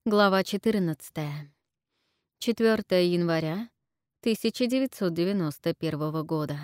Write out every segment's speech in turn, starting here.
Глава 14. 4 января 1991 года.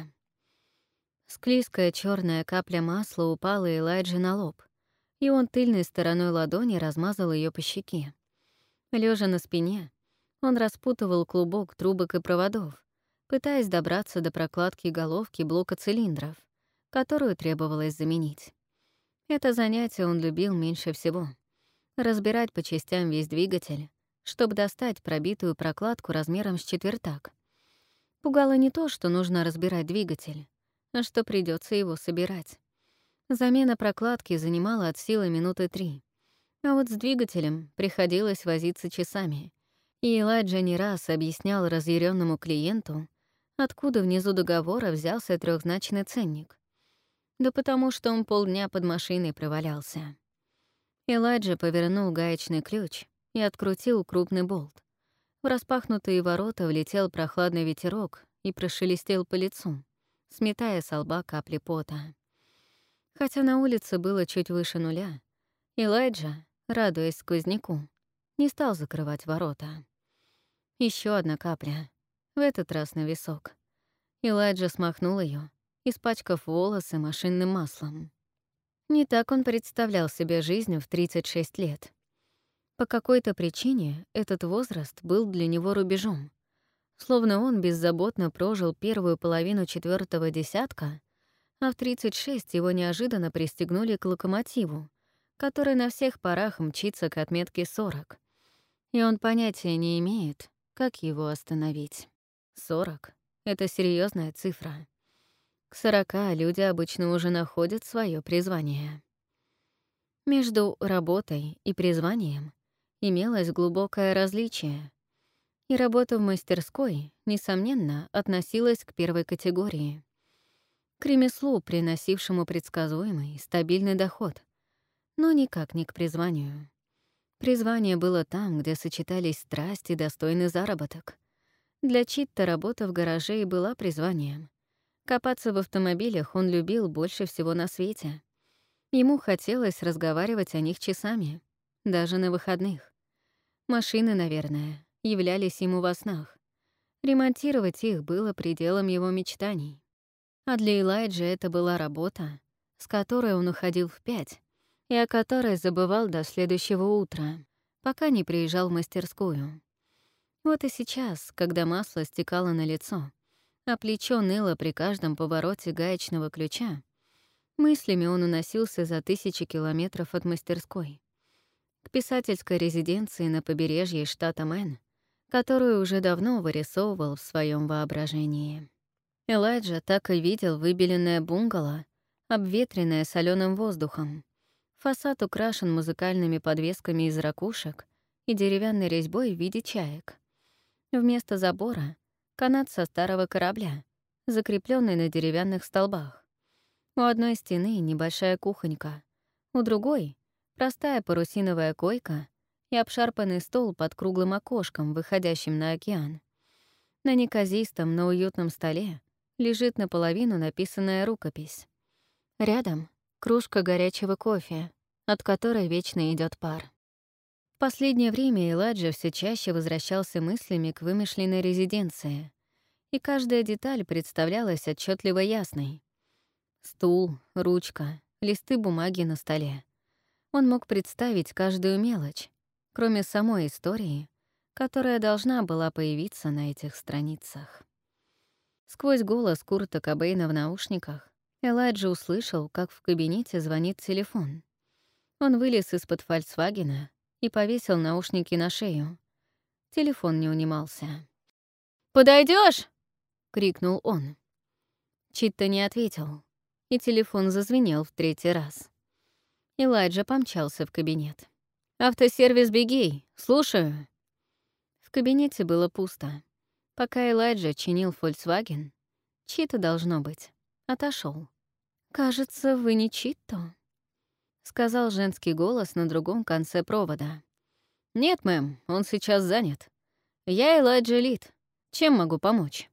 Склизкая черная капля масла упала Элайджи на лоб, и он тыльной стороной ладони размазал ее по щеке. Лежа на спине, он распутывал клубок трубок и проводов, пытаясь добраться до прокладки головки блока цилиндров, которую требовалось заменить. Это занятие он любил меньше всего — разбирать по частям весь двигатель, чтобы достать пробитую прокладку размером с четвертак. Пугало не то, что нужно разбирать двигатель, а что придется его собирать. Замена прокладки занимала от силы минуты 3, а вот с двигателем приходилось возиться часами, и Элайджа не раз объяснял разъяренному клиенту, откуда внизу договора взялся трехзначный ценник. Да потому что он полдня под машиной провалялся. Элайджа повернул гаечный ключ и открутил крупный болт. В распахнутые ворота влетел прохладный ветерок и прошелестел по лицу, сметая со лба капли пота. Хотя на улице было чуть выше нуля, Элайджа, радуясь сквозняку, не стал закрывать ворота. Еще одна капля, в этот раз на висок. Элайджа смахнул ее, испачкав волосы машинным маслом. Не так он представлял себе жизнь в 36 лет. По какой-то причине этот возраст был для него рубежом. Словно он беззаботно прожил первую половину 4-го десятка, а в 36 его неожиданно пристегнули к локомотиву, который на всех парах мчится к отметке 40. И он понятия не имеет, как его остановить. 40 — это серьезная цифра. К 40 люди обычно уже находят свое призвание. Между работой и призванием имелось глубокое различие, и работа в мастерской, несомненно, относилась к первой категории. К ремеслу, приносившему предсказуемый, стабильный доход, но никак не к призванию. Призвание было там, где сочетались страсть и достойный заработок. Для Читта работа в гараже и была призванием. Копаться в автомобилях он любил больше всего на свете. Ему хотелось разговаривать о них часами, даже на выходных. Машины, наверное, являлись ему во снах. Ремонтировать их было пределом его мечтаний. А для Элайджи это была работа, с которой он уходил в 5, и о которой забывал до следующего утра, пока не приезжал в мастерскую. Вот и сейчас, когда масло стекало на лицо, а плечо ныло при каждом повороте гаечного ключа, мыслями он уносился за 1000 километров от мастерской, к писательской резиденции на побережье штата Мэн, которую уже давно вырисовывал в своем воображении. Элайджа так и видел выбеленное бунгало, обветренное солёным воздухом. Фасад украшен музыкальными подвесками из ракушек и деревянной резьбой в виде чаек. Вместо забора — канат со старого корабля, закрепленный на деревянных столбах. У одной стены небольшая кухонька, у другой — простая парусиновая койка и обшарпанный стол под круглым окошком, выходящим на океан. На неказистом, но уютном столе лежит наполовину написанная рукопись. Рядом — кружка горячего кофе, от которой вечно идет пар. В последнее время Элайджа все чаще возвращался мыслями к вымышленной резиденции, и каждая деталь представлялась отчетливо ясной. Стул, ручка, листы бумаги на столе. Он мог представить каждую мелочь, кроме самой истории, которая должна была появиться на этих страницах. Сквозь голос Курта Кобейна в наушниках Элайджа услышал, как в кабинете звонит телефон. Он вылез из-под «Фольксвагена» и повесил наушники на шею. Телефон не унимался. «Подойдёшь?» — крикнул он. Читта не ответил, и телефон зазвенел в 3-й раз. Элайджа помчался в кабинет. «Автосервис Бегей, слушаю». В кабинете было пусто. Пока Элайджа чинил «Фольксваген», Читта, должно быть, отошел. «Кажется, вы не Читто», — сказал женский голос на другом конце провода. «Нет, мэм, он сейчас занят. Я Элайджа Лид. Чем могу помочь?»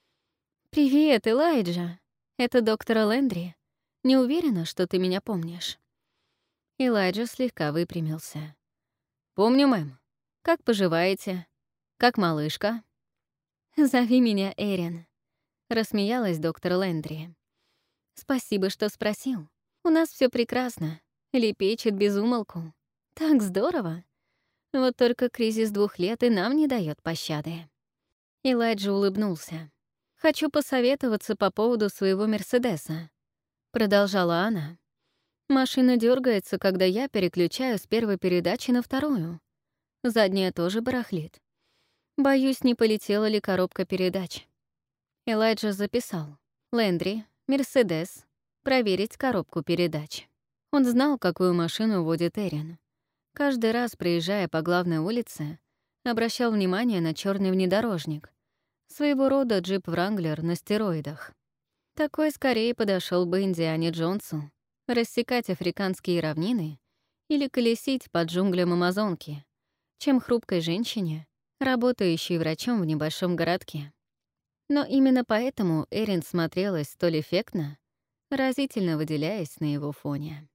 «Привет, Элайджа. Это доктор Лэндри. Не уверена, что ты меня помнишь». Элайджа слегка выпрямился. «Помню, мэм. Как поживаете? Как малышка?» «Зови меня Эрин», — рассмеялась доктор Лэндри. «Спасибо, что спросил. У нас все прекрасно. Лепечет без умолку. Так здорово. Вот только кризис 2 лет и нам не дает пощады». Элайджа улыбнулся. «Хочу посоветоваться по поводу своего «Мерседеса», — продолжала она. «Машина дергается, когда я переключаю с первой передачи на вторую. Задняя тоже барахлит. Боюсь, не полетела ли коробка передач». Элайджа записал. «Лэндри, Мерседес, проверить коробку передач». Он знал, какую машину водит Эрин. Каждый раз, проезжая по главной улице, обращал внимание на черный внедорожник. Своего рода джип «Вранглер» на стероидах. Такой скорее подошел бы Индиане Джонсу рассекать африканские равнины или колесить по джунглям Амазонки, чем хрупкой женщине, работающей врачом в небольшом городке. Но именно поэтому Эрин смотрелась столь эффектно, разительно выделяясь на его фоне.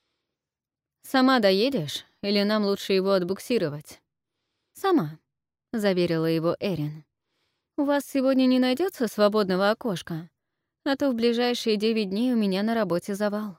«Сама доедешь, или нам лучше его отбуксировать?» «Сама», — заверила его Эрин. «У вас сегодня не найдется свободного окошка, а то в ближайшие 9 дней у меня на работе завал».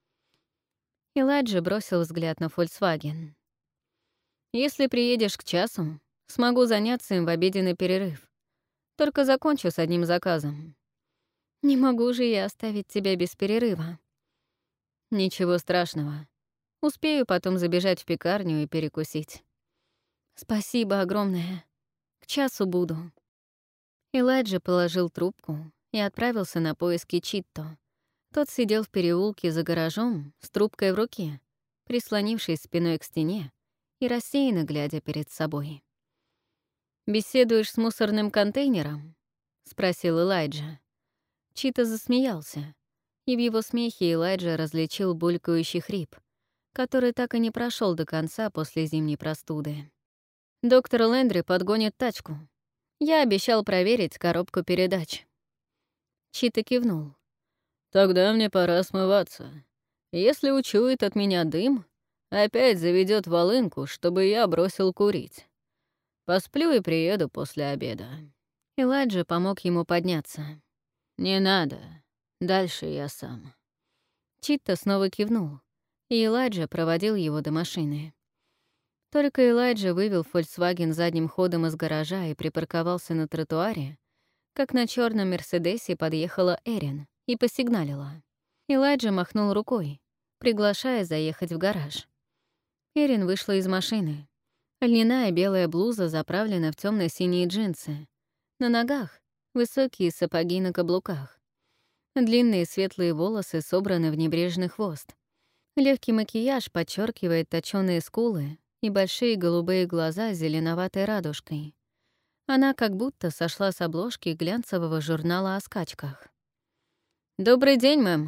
Элайджа бросил взгляд на Volkswagen. «Если приедешь к часу, смогу заняться им в обеденный перерыв. Только закончу с одним заказом». «Не могу же я оставить тебя без перерыва». «Ничего страшного. Успею потом забежать в пекарню и перекусить». «Спасибо огромное. К часу буду». Элайджа положил трубку и отправился на поиски Читто. Тот сидел в переулке за гаражом с трубкой в руке, прислонившись спиной к стене и рассеянно глядя перед собой. «Беседуешь с мусорным контейнером?» — спросил Элайджа. Читто засмеялся, и в его смехе Элайджа различил булькающий хрип, который так и не прошел до конца после зимней простуды. «Доктор Лэндри подгонит тачку. Я обещал проверить коробку передач». Читто кивнул. «Тогда мне пора смываться. Если учует от меня дым, опять заведет волынку, чтобы я бросил курить. Посплю и приеду после обеда». Элайджа помог ему подняться. «Не надо. Дальше я сам». Читто снова кивнул, и Элайджа проводил его до машины. Только Элайджа вывел Volkswagen задним ходом из гаража и припарковался на тротуаре, как на черном «Мерседесе» подъехала Эрин и посигналила. Элайджа махнул рукой, приглашая заехать в гараж. Эрин вышла из машины. Льняная белая блуза заправлена в темно-синие джинсы. На ногах — высокие сапоги на каблуках. Длинные светлые волосы собраны в небрежный хвост. Легкий макияж подчеркивает точёные скулы и большие голубые глаза с зеленоватой радужкой. Она как будто сошла с обложки глянцевого журнала о скачках. «Добрый день, мэм».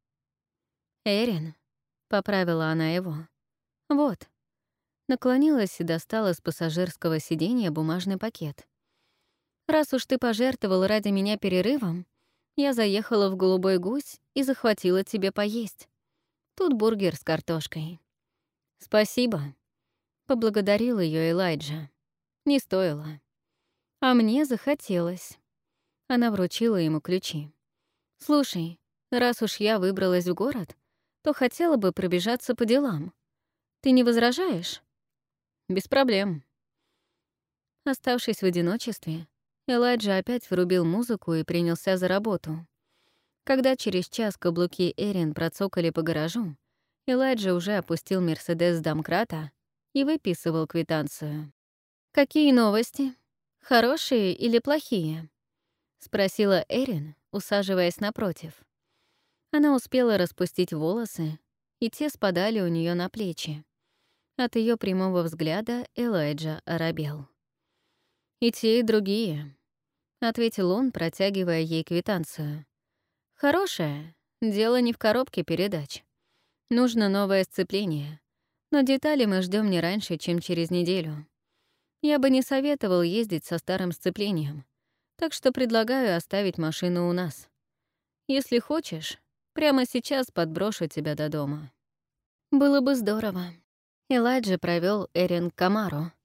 «Эрин», — поправила она его. «Вот». Наклонилась и достала с пассажирского сиденья бумажный пакет. «Раз уж ты пожертвовал ради меня перерывом, я заехала в «Голубой гусь» и захватила тебе поесть. Тут бургер с картошкой». «Спасибо», — поблагодарил ее Элайджа. «Не стоило». «А мне захотелось». Она вручила ему ключи. «Слушай, раз уж я выбралась в город, то хотела бы пробежаться по делам. Ты не возражаешь?» «Без проблем». Оставшись в одиночестве, Элайджа опять врубил музыку и принялся за работу. Когда через час каблуки Эрин процокали по гаражу, Элайджа уже опустил «Мерседес» домкрата и выписывал квитанцию. «Какие новости? Хорошие или плохие?» — спросила Эрин, усаживаясь напротив. Она успела распустить волосы, и те спадали у нее на плечи. От ее прямого взгляда Элайджа оробел. «И те, и другие», — ответил он, протягивая ей квитанцию. «Хорошее. Дело не в коробке передач. Нужно новое сцепление, но детали мы ждем не раньше, чем через неделю. Я бы не советовал ездить со старым сцеплением, так что предлагаю оставить машину у нас. Если хочешь, прямо сейчас подброшу тебя до дома». «Было бы здорово». Элайджа провел Эрин к Камаро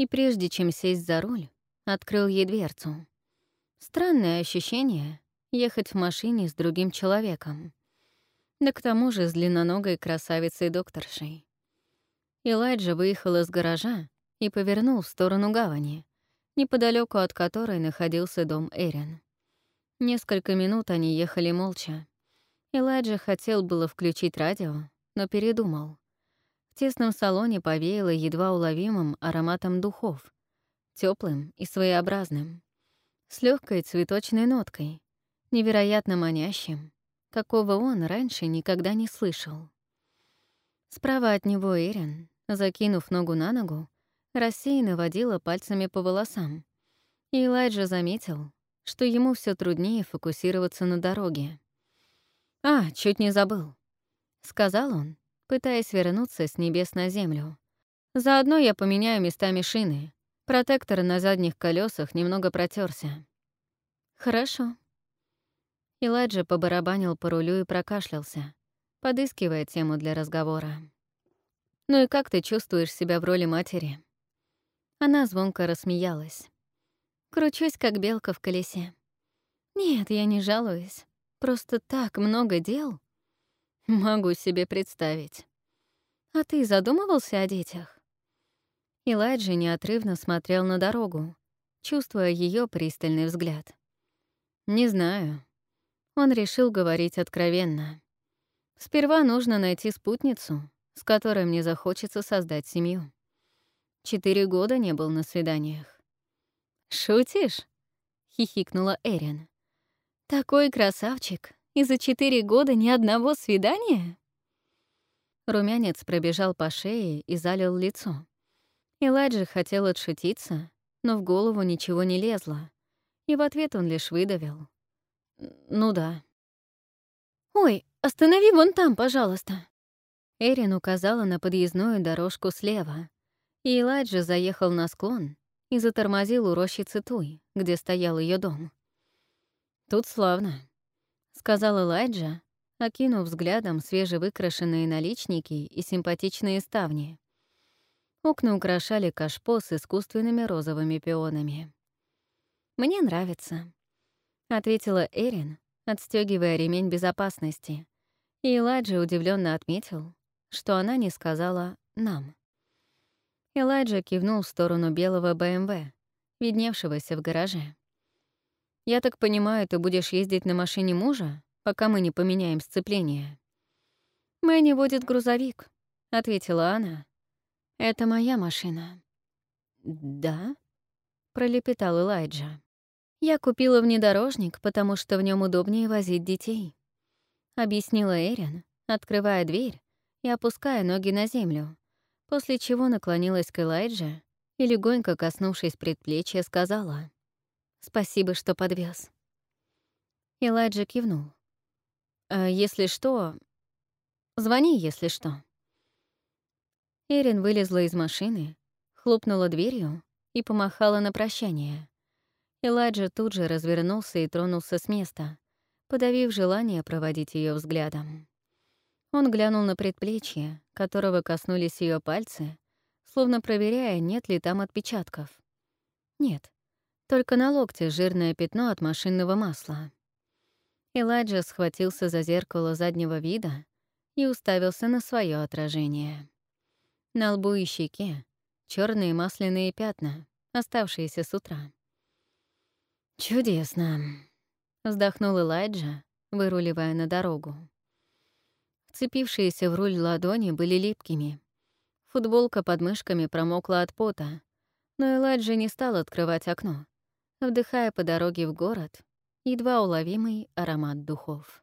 и прежде чем сесть за руль, открыл ей дверцу. Странное ощущение — ехать в машине с другим человеком. Да к тому же с длинноногой красавицей-докторшей. Элайджа выехал из гаража и повернул в сторону гавани, неподалеку от которой находился дом Эрин. Несколько минут они ехали молча. Элайджа хотел было включить радио, но передумал. В тесном салоне повеяло едва уловимым ароматом духов, теплым и своеобразным, с легкой цветочной ноткой, невероятно манящим, какого он раньше никогда не слышал. Справа от него Эрин, закинув ногу на ногу, рассеянно водила пальцами по волосам, и Элайджа заметил, что ему все труднее фокусироваться на дороге. Чуть не забыл», — сказал он, пытаясь вернуться с небес на землю. «Заодно я поменяю местами шины. Протектор на задних колесах немного протерся. «Хорошо». Элайджа побарабанил по рулю и прокашлялся, подыскивая тему для разговора. «Ну и как ты чувствуешь себя в роли матери?» Она звонко рассмеялась. «Кручусь, как белка в колесе. Нет, я не жалуюсь. Просто так много дел. Могу себе представить. А ты задумывался о детях?» Элайджа неотрывно смотрел на дорогу, чувствуя ее пристальный взгляд. «Не знаю». Он решил говорить откровенно. «Сперва нужно найти спутницу, с которой мне захочется создать семью. 4 года не был на свиданиях». «Шутишь?» — хихикнула Эрин. «Такой красавчик, и за 4 года ни одного свидания?» Румянец пробежал по шее и залил лицо. Элайджа хотел отшутиться, но в голову ничего не лезло, и в ответ он лишь выдавил. «Ну да». «Ой, останови вон там, пожалуйста». Эрин указала на подъездную дорожку слева, и Элайджа заехал на склон и затормозил у рощицы Туй, где стоял ее дом. «Тут славно», — сказал Элайджа, окинув взглядом свежевыкрашенные наличники и симпатичные ставни. Окна украшали кашпо с искусственными розовыми пионами. «Мне нравится», — ответила Эрин, отстегивая ремень безопасности, и Элайджа удивленно отметил, что она не сказала «нам». Элайджа кивнул в сторону белого БМВ, видневшегося в гараже. «Я так понимаю, ты будешь ездить на машине мужа, пока мы не поменяем сцепление?» «Мэнни водит грузовик», — ответила она. «Это моя машина». «Да?» — пролепетал Элайджа. «Я купила внедорожник, потому что в нем удобнее возить детей», — объяснила Эрин, открывая дверь и опуская ноги на землю, после чего наклонилась к Элайдже и, легонько коснувшись предплечья, сказала: «Спасибо, что подвез». Элайджа кивнул. «Если что... Звони, если что». Эрин вылезла из машины, хлопнула дверью и помахала на прощание. Элайджа тут же развернулся и тронулся с места, подавив желание проводить ее взглядом. Он глянул на предплечье, которого коснулись ее пальцы, словно проверяя, нет ли там отпечатков. Нет, только на локте жирное пятно от машинного масла. Элайджа схватился за зеркало заднего вида и уставился на свое отражение. На лбу и щеке черные масляные пятна, оставшиеся с утра. «Чудесно», — вздохнул Элайджа, выруливая на дорогу. Вцепившиеся в руль ладони были липкими. Футболка под мышками промокла от пота, но Элайджа не стал открывать окно, вдыхая по дороге в город едва уловимый аромат духов.